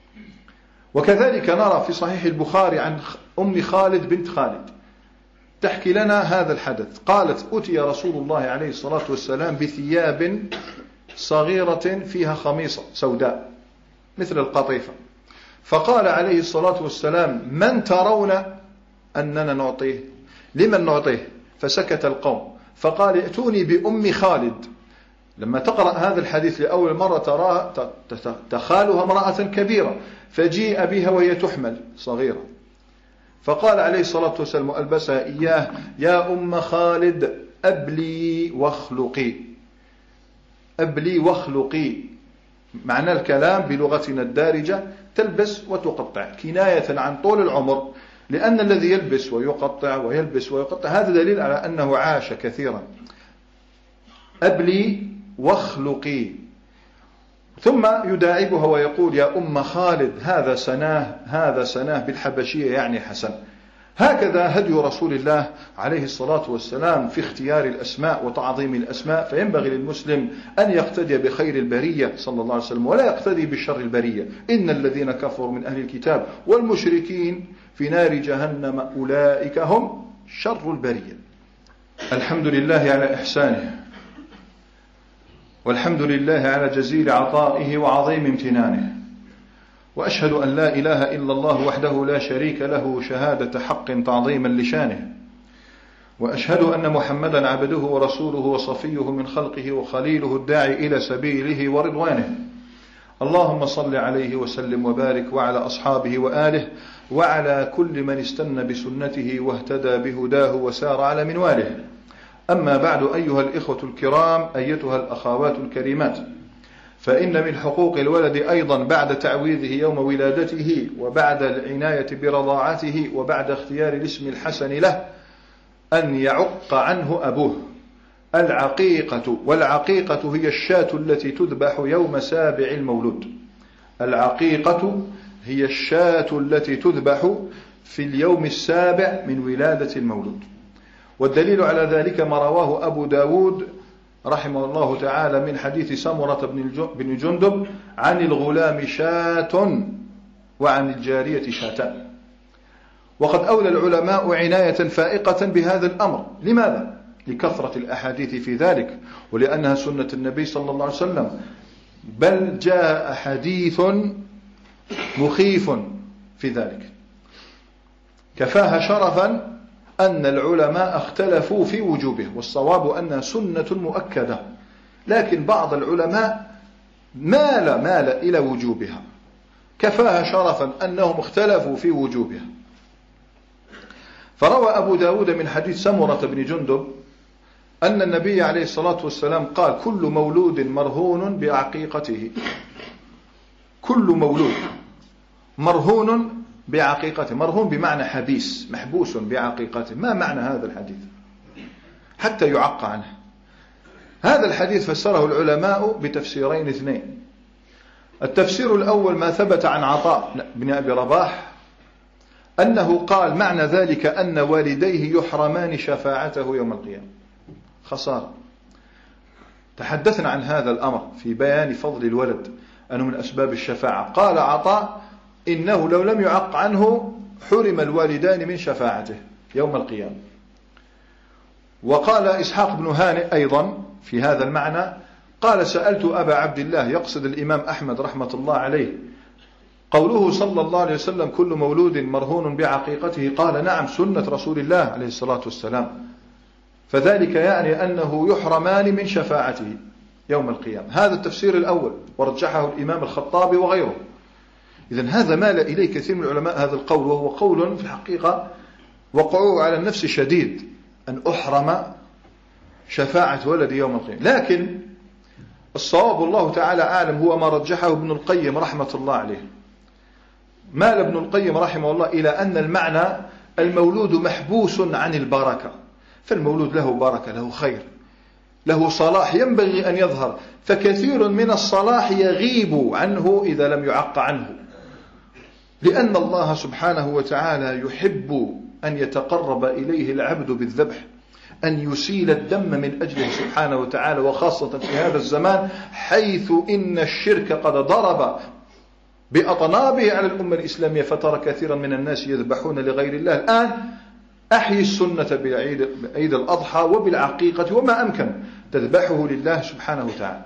A: وكذلك نرى في صحيح البخاري عن أم خالد بنت خالد تحكي لنا هذا الحدث. قالت: أتي رسول الله عليه الصلاة والسلام بثياب صغيرة فيها خميصة سوداء مثل القطيفة، فقال عليه الصلاة والسلام: من ترون أننا نعطيه؟ لمن نعطيه؟ فسكت القوم، فقال: ائتوني بأم خالد. لما تقرأ هذا الحديث لأول مرة تراها تخالها امرأة كبيرة، فجيء بها وهي تحمل صغيرة، فقال عليه الصلاة والسلام ألبسها إياه: يا أم خالد أبلي واخلقي. أبلي واخلقي معنى الكلام بلغتنا الدارجة تلبس وتقطع، كناية عن طول العمر، لأن الذي يلبس ويقطع ويلبس ويقطع هذا دليل على أنه عاش كثيرا. أبلي واخلقي. ثم يداعبها ويقول: يا أم خالد هذا سناه، هذا سناه بالحبشية يعني حسن. هكذا هدي رسول الله عليه الصلاة والسلام في اختيار الأسماء وتعظيم الأسماء. فينبغي للمسلم أن يقتدي بخير البرية صلى الله عليه وسلم ولا يقتدي بشر البرية. إن الذين كفروا من أهل الكتاب والمشركين في نار جهنم أولئك هم شر البرية. الحمد لله على إحسانه، والحمد لله على جزيل عطائه وعظيم امتنانه، وأشهد أن لا إله إلا الله وحده لا شريك له شهادة حق تعظيما لشانه، وأشهد أن محمدا عبده ورسوله وصفيه من خلقه وخليله الداعي إلى سبيله ورضوانه. اللهم صل عليه وسلم وبارك وعلى أصحابه وآله وعلى كل من استنى بسنته واهتدى بهداه وسار على منواله. أما بعد، أيها الإخوة الكرام، أيتها الأخوات الكريمات، فإن من حقوق الولد أيضا بعد تعويضه يوم ولادته وبعد العناية برضاعته وبعد اختيار الاسم الحسن له أن يعق عنه أبوه. العقيقة، والعقيقة هي الشاة التي تذبح يوم سابع المولود. العقيقة هي الشاة التي تذبح في اليوم السابع من ولادة المولود. والدليل على ذلك ما رواه أبو داود رحمه الله تعالى من حديث سمرة بن جندب: عن الغلام شاة وعن الجارية شاتان. وقد أولى العلماء عناية فائقة بهذا الأمر. لماذا؟ لكثرة الأحاديث في ذلك، ولأنها سنة النبي صلى الله عليه وسلم. بل جاء حديث مخيف في ذلك كفاها شرفا أن العلماء اختلفوا في وجوبه، والصواب أنها سنة مؤكدة، لكن بعض العلماء مال إلى وجوبها. كفاها شرفا أنهم اختلفوا في وجوبها. فروى أبو داود من حديث سمرة بن جندب أن النبي عليه الصلاة والسلام قال: كل مولود مرهون بعقيقته. كل مولود مرهون بعقيقته. مرهون بمعنى حبيس، محبوس بعقيقته. ما معنى هذا الحديث حتى يعق عنه؟ هذا الحديث فسره العلماء بتفسيرين اثنين. التفسير الأول ما ثبت عن عطاء بن أبي رباح أنه قال: معنى ذلك أن والديه يحرمان شفاعته يوم القيامة. خسارة. تحدثنا عن هذا الأمر في بيان فضل الولد أنه من أسباب الشفاعة. قال عطاء: إنه لو لم يعق عنه حرم الوالدان من شفاعته يوم القيامة. وقال إسحاق بن هانئ أيضا في هذا المعنى، قال: سألت أبا عبد الله، يقصد الإمام أحمد رحمة الله عليه، قوله صلى الله عليه وسلم: كل مولود مرهون بعقيقته، قال: نعم، سنة رسول الله عليه الصلاة والسلام، فذلك يعني أنه يحرمان من شفاعته يوم القيامة. هذا التفسير الأول، ورجحه الإمام الخطابي وغيره. إذن هذا مال إليه كثير من العلماء هذا القول، وهو قول في الحقيقة وقعوه على النفس شديد، أن أحرم شفاعة ولدي يوم القيامة. لكن الصواب والله تعالى أعلم هو ما رجحه ابن القيم رحمة الله عليه. مال ابن القيم رحمه الله إلى أن المعنى المولود محبوس عن البركة، فالمولود له بركة، له خير، له صلاح ينبغي أن يظهر، فكثير من الصلاح يغيب عنه إذا لم يعق عنه، لأن الله سبحانه وتعالى يحب أن يتقرب إليه العبد بالذبح، أن يسيل الدم من أجله سبحانه وتعالى، وخاصة في هذا الزمان حيث إن الشرك قد ضرب بأطنابه على الأمة الإسلامية، فترى كثيرا من الناس يذبحون لغير الله. الآن أحيي السنة بعيد الأضحى وبالعقيقة وما أمكن تذبحه لله سبحانه وتعالى.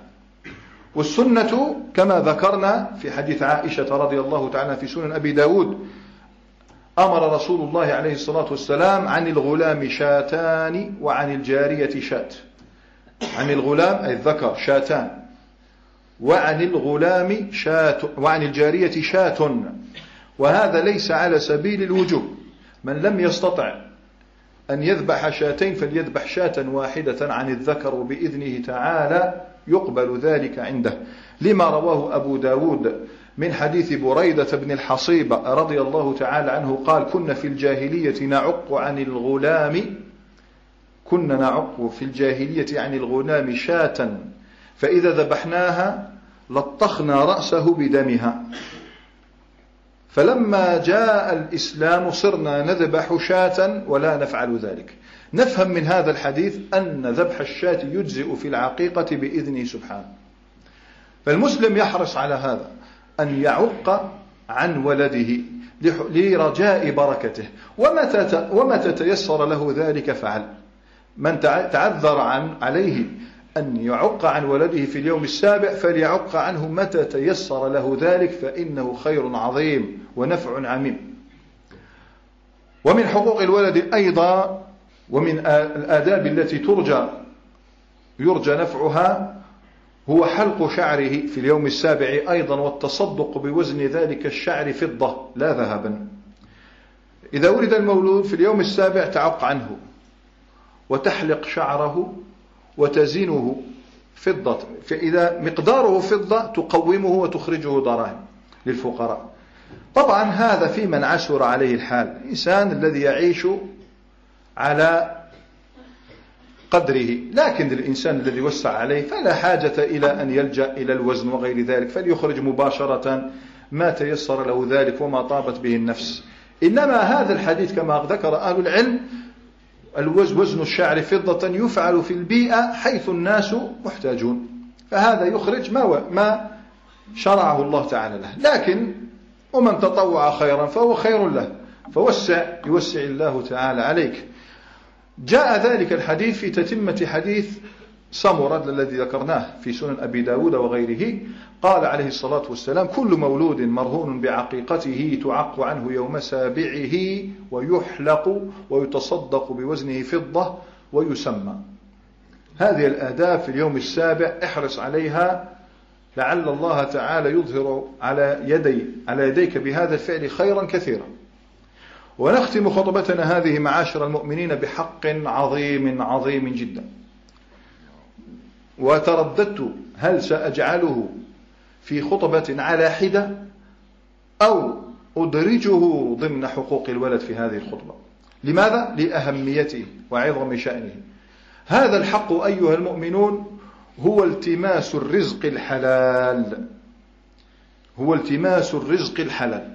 A: والسنة كما ذكرنا في حديث عائشة رضي الله تعالى في سنن أبي داود، أمر رسول الله عليه الصلاة والسلام عن الغلام شاتان وعن الجارية شات. عن الغلام أي الذكر شاتان، وعن الغلام شات، وعن الجارية شات. وهذا ليس على سبيل الوجوب، من لم يستطع أن يذبح شاتين فليذبح شاة واحدة عن الذكر، وبإذنه تعالى يقبل ذلك عنده، لما رواه أبو داود من حديث بريدة بن الحصيب رضي الله تعالى عنه قال: كنا في الجاهلية نعق عن الغلام، كنا نعق في الجاهلية عن الغلام شاة، فإذا ذبحناها لطخنا رأسه بدمها، فلما جاء الإسلام صرنا نذبح شاة ولا نفعل ذلك. نفهم من هذا الحديث أن ذبح الشاة يجزئ في العقيقة بإذنه سبحانه. فالمسلم يحرص على هذا، أن يعق عن ولده لرجاء بركته، ومتى تيسر له ذلك فعل. من تعذر عليه أن يعق عن ولده في اليوم السابع فليعق عنه متى تيسر له ذلك، فإنه خير عظيم ونفع عميم. ومن حقوق الولد أيضا ومن الآداب التي يرجى نفعها هو حلق شعره في اليوم السابع أيضا، والتصدق بوزن ذلك الشعر فضة لا ذهبا. إذا ولد المولود في اليوم السابع تعق عنه وتحلق شعره وتزينه فضة، فإذا مقداره فضة تقومه وتخرجه دراهم للفقراء. طبعا هذا في من عسر عليه الحال، الإنسان الذي يعيش على قدره، لكن الإنسان الذي وسع عليه فلا حاجة إلى أن يلجأ إلى الوزن وغير ذلك، فليخرج مباشرة ما تيسر له ذلك وما طابت به النفس. إنما هذا الحديث كما ذكر أهل العلم وزن الشعر فضة يفعل في البيئة حيث الناس محتاجون، فهذا يخرج ما شرعه الله تعالى له. لكن ومن تطوع خيرا فهو خير له، يوسع الله تعالى عليك. جاء ذلك الحديث في تتمة حديث سمرة الذي ذكرناه في سنن أبي داود وغيره، قال عليه الصلاة والسلام: كل مولود مرهون بعقيقته تعق عنه يوم سابعه ويحلق ويتصدق بوزنه فضة ويسمى. هذه الآداب في اليوم السابع احرص عليها، لعل الله تعالى يظهر على يديك بهذا الفعل خيرا كثيرا. ونختم خطبتنا هذه معاشر المؤمنين بحق عظيم عظيم جدا، وترددت هل سأجعله في خطبة على حدة أو أدرجه ضمن حقوق الولد في هذه الخطبة. لماذا؟ لأهميته وعظم شأنه. هذا الحق أيها المؤمنون هو التماس الرزق الحلال، هو التماس الرزق الحلال،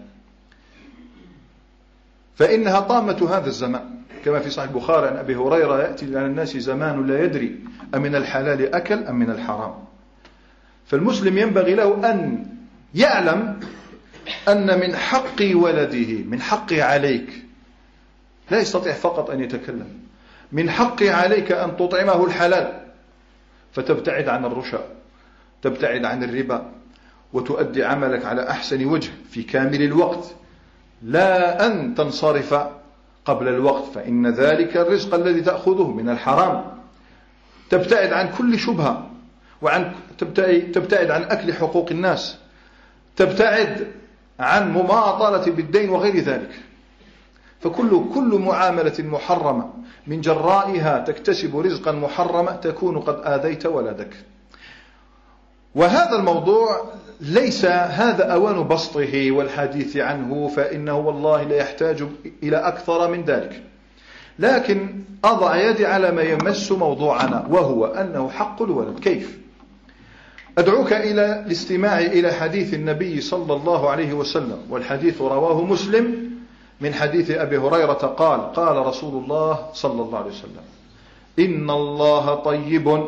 A: فإنها طامة هذا الزمان، كما في صحيح البخاري عن أبي هريرة: يأتي على الناس زمان لا يدري أمن الحلال أكل أم من الحرام. فالمسلم ينبغي له أن يعلم أن من حق ولده، من حقه عليك، لا يستطيع فقط أن يتكلم، من حقه عليك أن تطعمه الحلال، فتبتعد عن الرشا، تبتعد عن الربا، وتؤدي عملك على أحسن وجه في كامل الوقت، لا أن تنصرف قبل الوقت، فإن ذلك الرزق الذي تأخذه من الحرام. تبتعد عن كل شبهة، تبتعد عن أكل حقوق الناس، تبتعد عن مماطلة بالدين وغير ذلك. فكل معاملة محرمة من جرائها تكتسب رزقا محرما تكون قد آذيت ولدك. وهذا الموضوع ليس هذا أوان بسطه والحديث عنه، فإنه والله لا يحتاج إلى أكثر من ذلك، لكن أضع يدي على ما يمس موضوعنا، وهو أنه حق الولد. كيف؟ أدعوك إلى الاستماع إلى حديث النبي صلى الله عليه وسلم، والحديث رواه مسلم من حديث أبي هريرة قال: قال رسول الله صلى الله عليه وسلم: إن الله طيب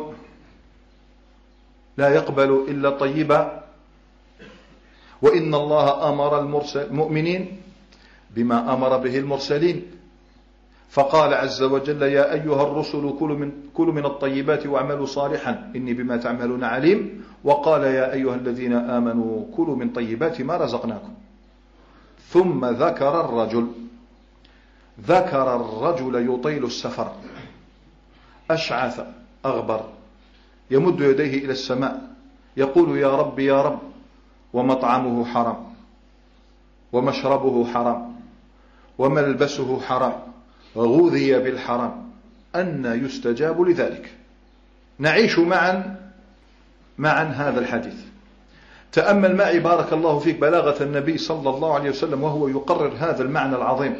A: لا يقبل إلا طيبا، وإن الله أمر المؤمنين بما أمر به المرسلين، فقال عز وجل: يا أيها الرسل كلوا من الطيبات واعملوا صالحا إني بما تعملون عليم، وقال: يا أيها الذين آمنوا كلوا من طيبات ما رزقناكم. ثم ذكر الرجل يطيل السفر أشعث أغبر يمد يديه إلى السماء يقول: يا رب يا رب، ومطعمه حرام، ومشربه حرام، وملبسه حرام، غذي بالحرام، أن يستجاب لذلك. نعيش معا هذا الحديث. تأمل معي بارك الله فيك بلاغة النبي صلى الله عليه وسلم وهو يقرر هذا المعنى العظيم.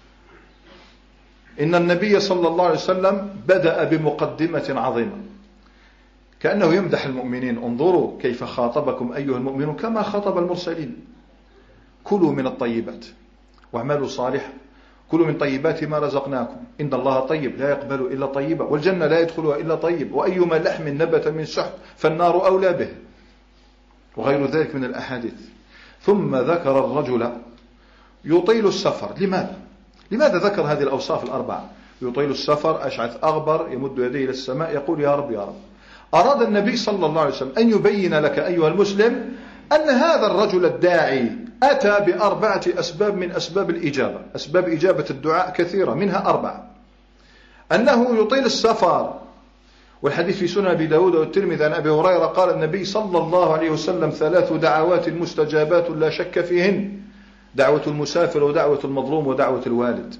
A: إن النبي صلى الله عليه وسلم بدأ بمقدمة عظيمة كأنه يمدح المؤمنين: انظروا كيف خاطبكم أيها المؤمنون كما خاطب المرسلين. كلوا من الطيبات واعملوا صالحا، كلوا من طيبات ما رزقناكم، إن الله طيب لا يقبل إلا طيبا، والجنة لا يدخلها إلا طيب، وأيما لحم نبت من سحت فالنار أولى به، وغير ذلك من الأحاديث. ثم ذكر الرجل يطيل السفر. لماذا ذكر هذه الأوصاف الأربعة؟ يطيل السفر، أشعث أغبر، يمد يديه إلى السماء يقول: يا رب يا رب. أراد النبي صلى الله عليه وسلم أن يبين لك أيها المسلم أن هذا الرجل الداعي أتى بأربعة أسباب من أسباب الإجابة. أسباب إجابة الدعاء كثيرة، منها 4: أنه يطيل السفر، والحديث في سنن أبي داود والترمذي عن أبي هريرة قال النبي صلى الله عليه وسلم: 3 دعوات مستجابات لا شك فيهن: دعوة المسافر، ودعوة المظلوم، ودعوة الوالد.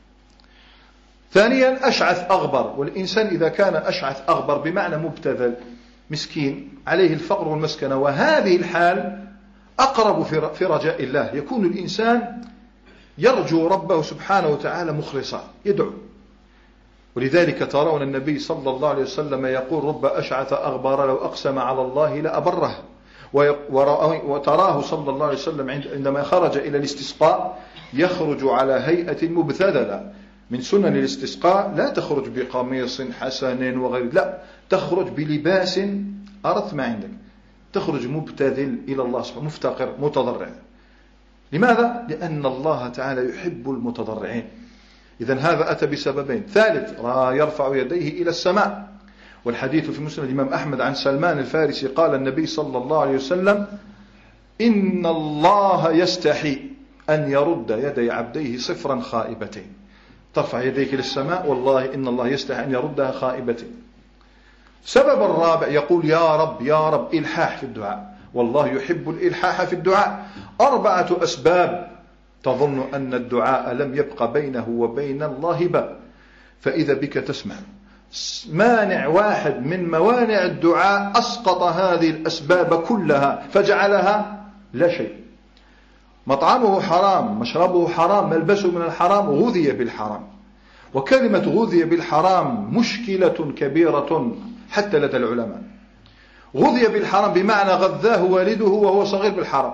A: ثانيا: أشعث أغبر، والإنسان إذا كان أشعث أغبر بمعنى مبتذل مسكين عليه الفقر والمسكنة، وهذه الحال أقرب في رجاء الله، يكون الإنسان يرجو ربه سبحانه وتعالى مخلصا يدعو. ولذلك ترون النبي صلى الله عليه وسلم يقول: رب أشعث أغبر لو أقسم على الله لأبره. وتراه صلى الله عليه وسلم عندما خرج إلى الاستسقاء يخرج على هيئة مبتذلة. من سنن الاستسقاء لا تخرج بقميص حسن وغير، لا، تخرج بلباس أرث ما عندك، تخرج مبتذل إلى الله سبحانه، مفتقر متضرع. لماذا؟ لأن الله تعالى يحب المتضرعين. إذن هذا أتى بسببين. ثالث: يرفع يديه إلى السماء، والحديث في مسند الإمام أحمد عن سلمان الفارسي قال النبي صلى الله عليه وسلم: إن الله يستحي أن يرد يدي عبديه صفرا خائبتين. ترفع يديك للسماء، والله إن الله يستحي أن يردها خائبتين. سبب الرابع يقول: يا رب يا رب، إلحاح في الدعاء، والله يحب الإلحاح في الدعاء. 4 أسباب تظن أن الدعاء لم يبق بينه وبين الله باب، فإذا بك تسمع مانع واحد من موانع الدعاء أسقط هذه الأسباب كلها فجعلها لا شيء. مطعمه حرام، مشربه حرام، ملبسه من الحرام، غذي بالحرام. وكلمة غذي بالحرام مشكلة كبيرة حتى لدى العلماء. غذي بالحرام بمعنى غذاه والده وهو صغير بالحرام،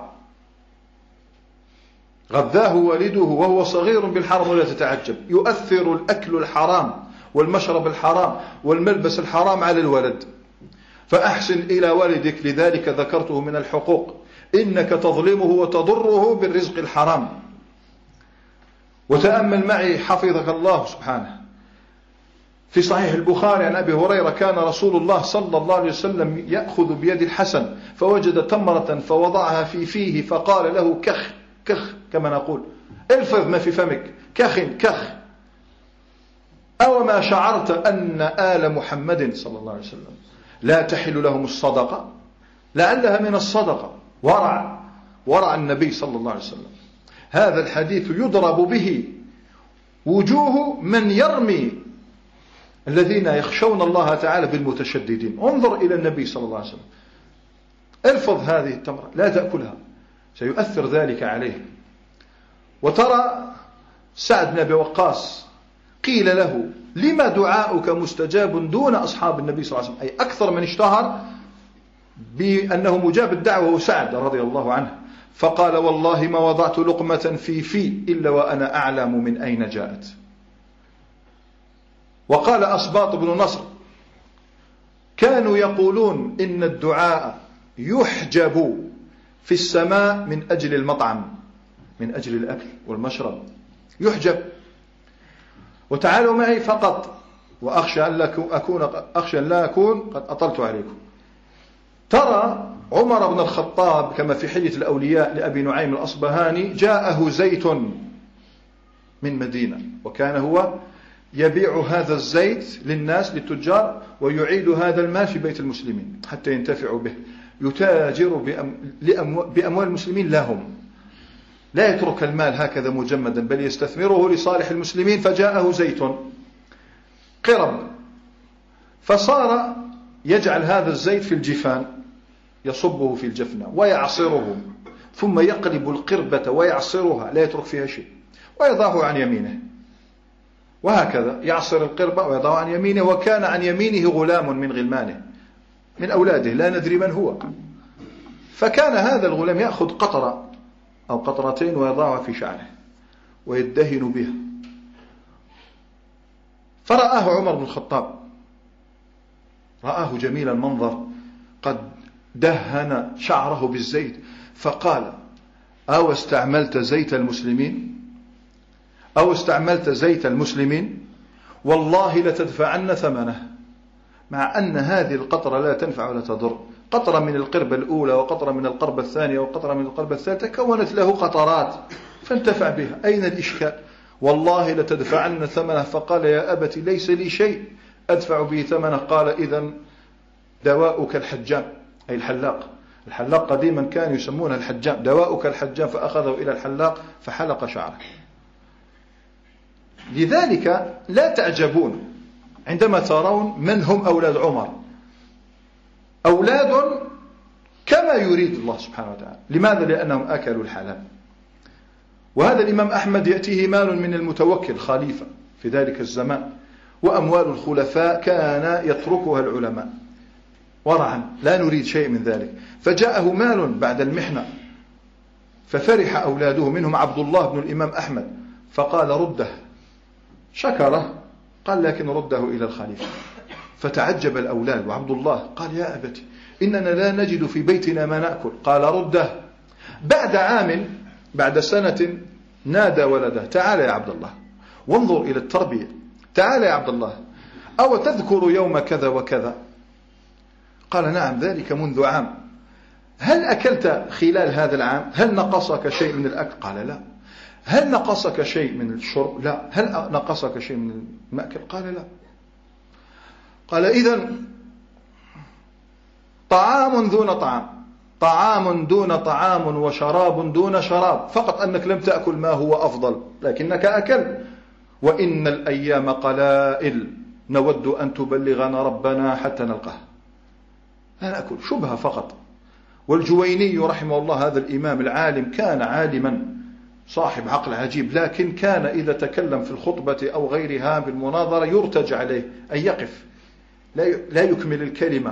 A: غذاه والده وهو صغير بالحرام. ولا تتعجب، يؤثر الأكل الحرام والمشرب الحرام والملبس الحرام على الولد. فأحسن إلى والدك، لذلك ذكرته من الحقوق، إنك تظلمه وتضره بالرزق الحرام. وتأمل معي حفظك الله سبحانه في صحيح البخاري عن أبي هريرة: كان رسول الله صلى الله عليه وسلم يأخذ بيد الحسن فوجد تمرة فوضعها في فيه فقال له: كخ كخ، كما نقول الفظ ما في فمك، كخ كخ. أو ما شعرت أن آل محمد صلى الله عليه وسلم لا تحل لهم الصدقة؟ لعلها من الصدقة. ورع النبي صلى الله عليه وسلم. هذا الحديث يضرب به وجوه من يرمي الذين يخشون الله تعالى بالمتشددين. انظر إلى النبي صلى الله عليه وسلم: الفظ هذه التمرة، لا تأكلها، سيؤثر ذلك عليه. وترى سعد بن أبي وقاص قيل له: لما دعاؤك مستجاب دون أصحاب النبي صلى الله عليه وسلم؟ أي أكثر من اشتهر بأنه مجاب الدعوة هو سعد رضي الله عنه. فقال: والله ما وضعت لقمة في إلا وأنا أعلم من أين جاءت. وقال أسباط بن نصر: كانوا يقولون إن الدعاء يحجب في السماء من أجل المطعم، من أجل الأكل والمشرب، يحجب. وتعالوا معي فقط، وأخشى أن لا أكون قد أطلت عليكم. ترى عمر بن الخطاب كما في حلية الأولياء لأبي نعيم الأصبهاني: جاءه زيت من مدينة، وكان هو يبيع هذا الزيت للناس للتجار ويعيد هذا المال في بيت المسلمين حتى ينتفعوا به. يتاجر بأموال المسلمين لهم، لا يترك المال هكذا مجمدا بل يستثمره لصالح المسلمين. فجاءه زيت قرب، فصار يجعل هذا الزيت في الجفان، يصبه في الجفنة ويعصره، ثم يقلب القربة ويعصرها، لا يترك فيها شيء، ويضعه عن يمينه، وهكذا يعصر القربة ويضعه عن يمينه. وكان عن يمينه غلام من غلمانه من أولاده لا ندري من هو، فكان هذا الغلام يأخذ قطرة أو قطرتين ويضعها في شعره ويدهن بها. فرآه عمر بن الخطاب، رآه جميل المنظر قد دهن شعره بالزيت، فقال: أو استعملت زيت المسلمين؟ أو استعملت زيت المسلمين؟ والله لتدفعن ثمنه. مع أن هذه القطرة لا تنفع ولا تضر، قطرة من القربة الأولى وقطرة من القربة الثانية وقطرة من القربة الثالثة كونت له قطرات فانتفع بها. أين الإشكال؟ والله لتدفعن ثمنه. فقال: يا أبت ليس لي شيء أدفع به ثمنه. قال: إذن دواؤك الحجام، أي الحلاق. الحلاق قديما كانوا يسمونه الحجام، دواؤك الحجام. فأخذه إلى الحلاق فحلق شعره. لذلك لا تعجبون عندما ترون من هم أولاد عمر، أولاد كما يريد الله سبحانه وتعالى. لماذا؟ لأنهم أكلوا الحلال. وهذا الإمام أحمد يأتيه مال من المتوكل خليفة في ذلك الزمان، وأموال الخلفاء كان يتركها العلماء ورعا، لا نريد شيء من ذلك. فجاءه مال بعد المحنة ففرح أولاده، منهم عبد الله بن الإمام أحمد، فقال: رده. شكره، قال: لكن رده إلى الخليفة. فتعجب الأولاد، وعبد الله قال: يا أبتي إننا لا نجد في بيتنا ما نأكل. قال: رده. بعد عام، بعد سنة، نادى ولده: تعال يا عبد الله، وانظر إلى التربية، تعال يا عبد الله، أو تذكر يوم كذا وكذا؟ قال: نعم، ذلك منذ عام. هل أكلت خلال هذا العام؟ هل نقصك شيء من الأكل؟ قال: لا. هل نقصك شيء من الشرب؟ لا. هل نقصك شيء من المأكل؟ قال: لا. قال: إذن طعام دون طعام، طعام دون طعام، وشراب دون شراب، فقط أنك لم تأكل ما هو أفضل لكنك أكل. وإن الأيام قلائل نود أن تبلغنا ربنا حتى نلقاه، لا نأكل، شبهة فقط. والجويني رحمه الله هذا الإمام العالم كان عالما صاحب عقل عجيب، لكن كان إذا تكلم في الخطبة أو غيرها بالمناظرة يرتج عليه أن يقف لا يكمل الكلمة،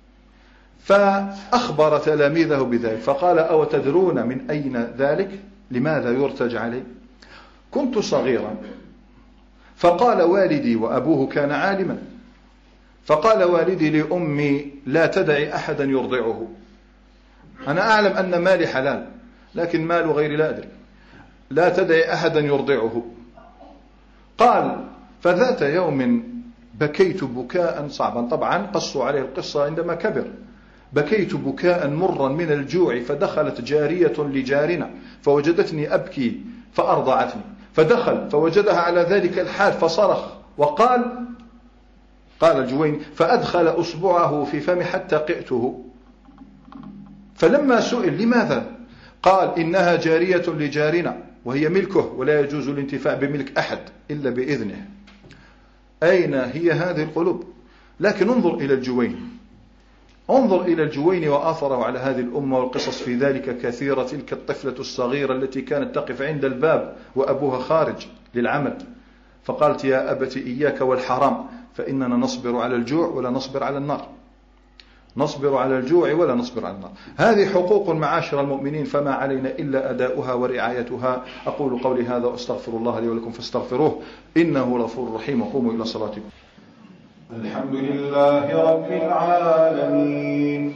A: فأخبر تلاميذه بذلك فقال: أو تدرون من أين ذلك؟ لماذا يرتج عليه؟ كنت صغيرا فقال والدي، وأبوه كان عالما، فقال والدي لأمي: لا تدعي أحدا يرضعه، أنا أعلم أن مالي حلال لكن مال غيري لا أدري، لا تدعي أحدا يرضعه. قال: فذات يوم بكيت بكاء صعبا، طبعا قصوا عليه القصة عندما كبر، بكيت بكاء مرا من الجوع، فدخلت جارية لجارنا فوجدتني أبكي فأرضعتني، فدخل فوجدها على ذلك الحال فصرخ وقال، قال الجويني: فأدخل أصبعه في فمي حتى قئته، فلما سئل لماذا قال: إنها جارية لجارنا وهي ملكه ولا يجوز الانتفاع بملك أحد إلا بإذنه. أين هي هذه القلوب؟ لكن انظر إلى الجويني، انظر إلى الجويني وآثره على هذه الأمة، والقصص في ذلك كثيرة. تلك الطفلة الصغيرة التي كانت تقف عند الباب وأبوها خارج للعمل، فقالت: يا أبت إياك والحرام، فإننا نصبر على الجوع ولا نصبر على النار، نصبر على الجوع ولا نصبر على النار. هذه حقوق معاشر المؤمنين، فما علينا إلا أداؤها ورعايتها. أقول قولي هذا وأستغفر الله لي ولكم فاستغفروه إنه غفور رحيم. وقوموا إلى صلاتكم.
B: الحمد لله رب العالمين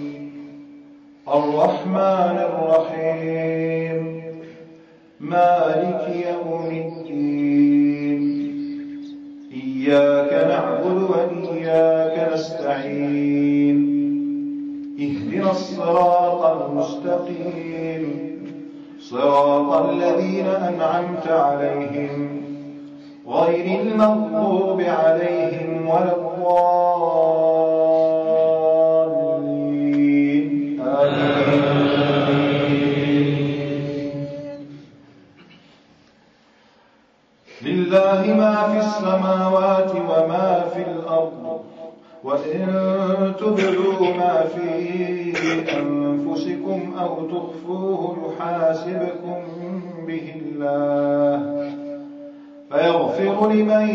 B: الرحمن الرحيم مالك يوم الدين، إياك نعبد وإياك نستعين، اهدنا الصراط المستقيم، صراط الذين أنعمت عليهم غير المغضوب عليهم ولا الضالين، آمين. لله ما في السماوات وما في الأرض، وإن تبدوا ما في أنفسكم أو تخفوه يحاسبكم به الله، فيغفر لمن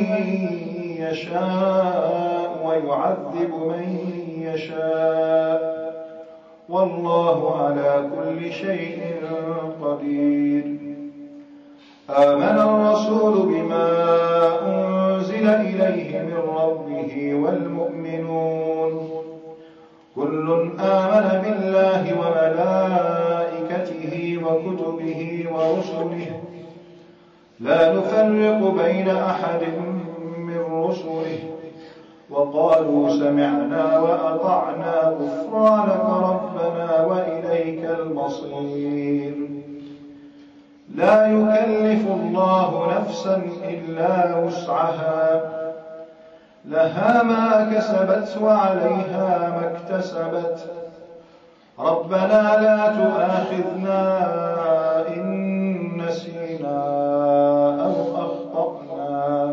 B: يشاء ويعذب من يشاء، والله على كل شيء قدير. آمن الرسول بما أنزل إليه من ربه والمؤمنون، كل آمن بالله وملائكته وكتبه ورسله، لا نفرق بين أحد من رسله، وقالوا سمعنا وأطعنا غفرانك ربنا وإليك المصير. لا يكلف الله نفسا إلا وسعها، لها ما كسبت وعليها ما اكتسبت، ربنا لا تؤاخذنا إن نسينا أو أخطأنا،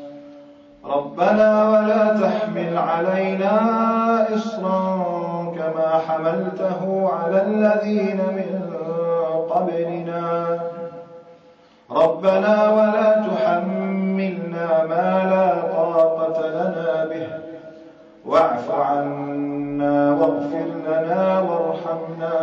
B: ربنا ولا تحمل علينا إصرا كما حملته على الذين من قبلنا، ربنا ولا تحملنا ما لا طاقة لنا به، واعف عنا واغفر لنا وارحمنا،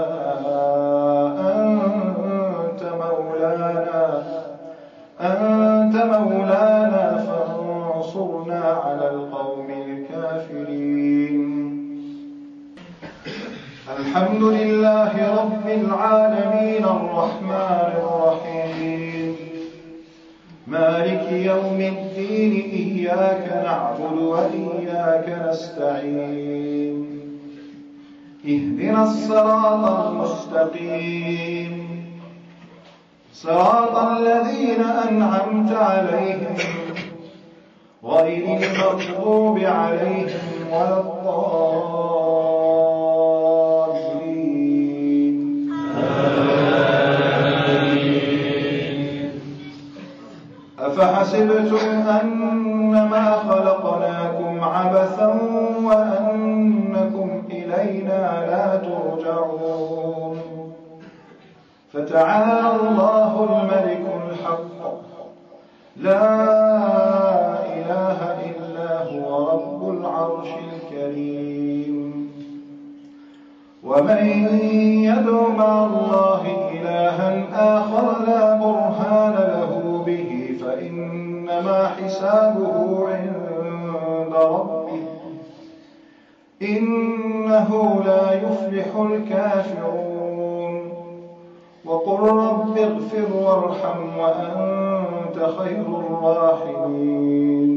B: أنت مولانا فانصرنا على القوم الكافرين. الحمد لله رب العالمين الرحمن الرحيم مالك يوم الدين، إياك نعبد وإياك نستعين، اهدنا الصراط المستقيم، صراط الذين أنعمت عليهم غير المغضوب عليهم ولا الضالين، آمين. أفحسبتم أنما خلقناكم عبثا وأنكم إلينا لا ترجعون فتعالى الله الملك الحق لا إله إلا هو رب العرش الكريم ومن يدع مع الله إلها آخر لا برهان له به فإنما حسابه عند ربه إنه لا يفلح الكافرون وقل رب اغفر وارحم وأنت خير الراحمين